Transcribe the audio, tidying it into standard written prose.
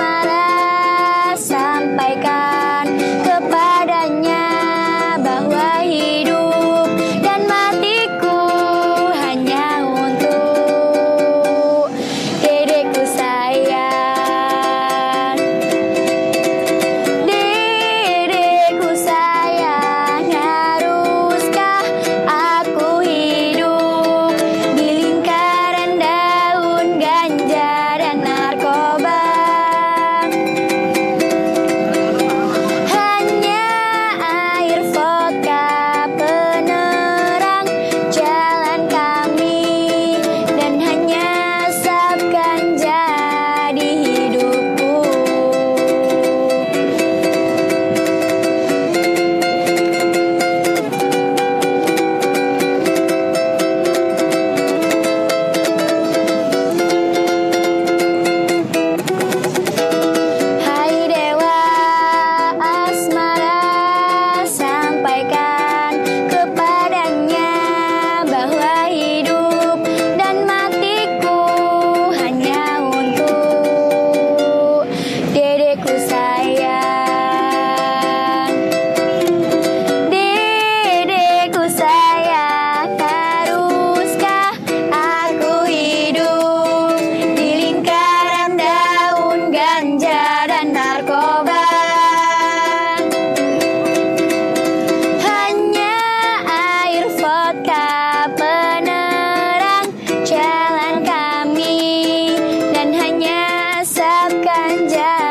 asmara, sampaikan kepadanya bahwa hidup dan matiku hanya untuk dedekku sayang. Dedekku sayang, haruskah aku hidup di lingkaran daun ganja dan narkoba? Hanya air vodka penerang jalan kami, dan hanya asap ganja di hidupku. Hai dewa asmara, sampaikan kepadanya bahwa hidup dan matiku hanya untuk dedekku sayang. Dedekku sayang, haruskah aku hidup di lingkaran daun ganja dan narkoba? Hanya air vodka penerang jalan kami, dan hanya asap ganja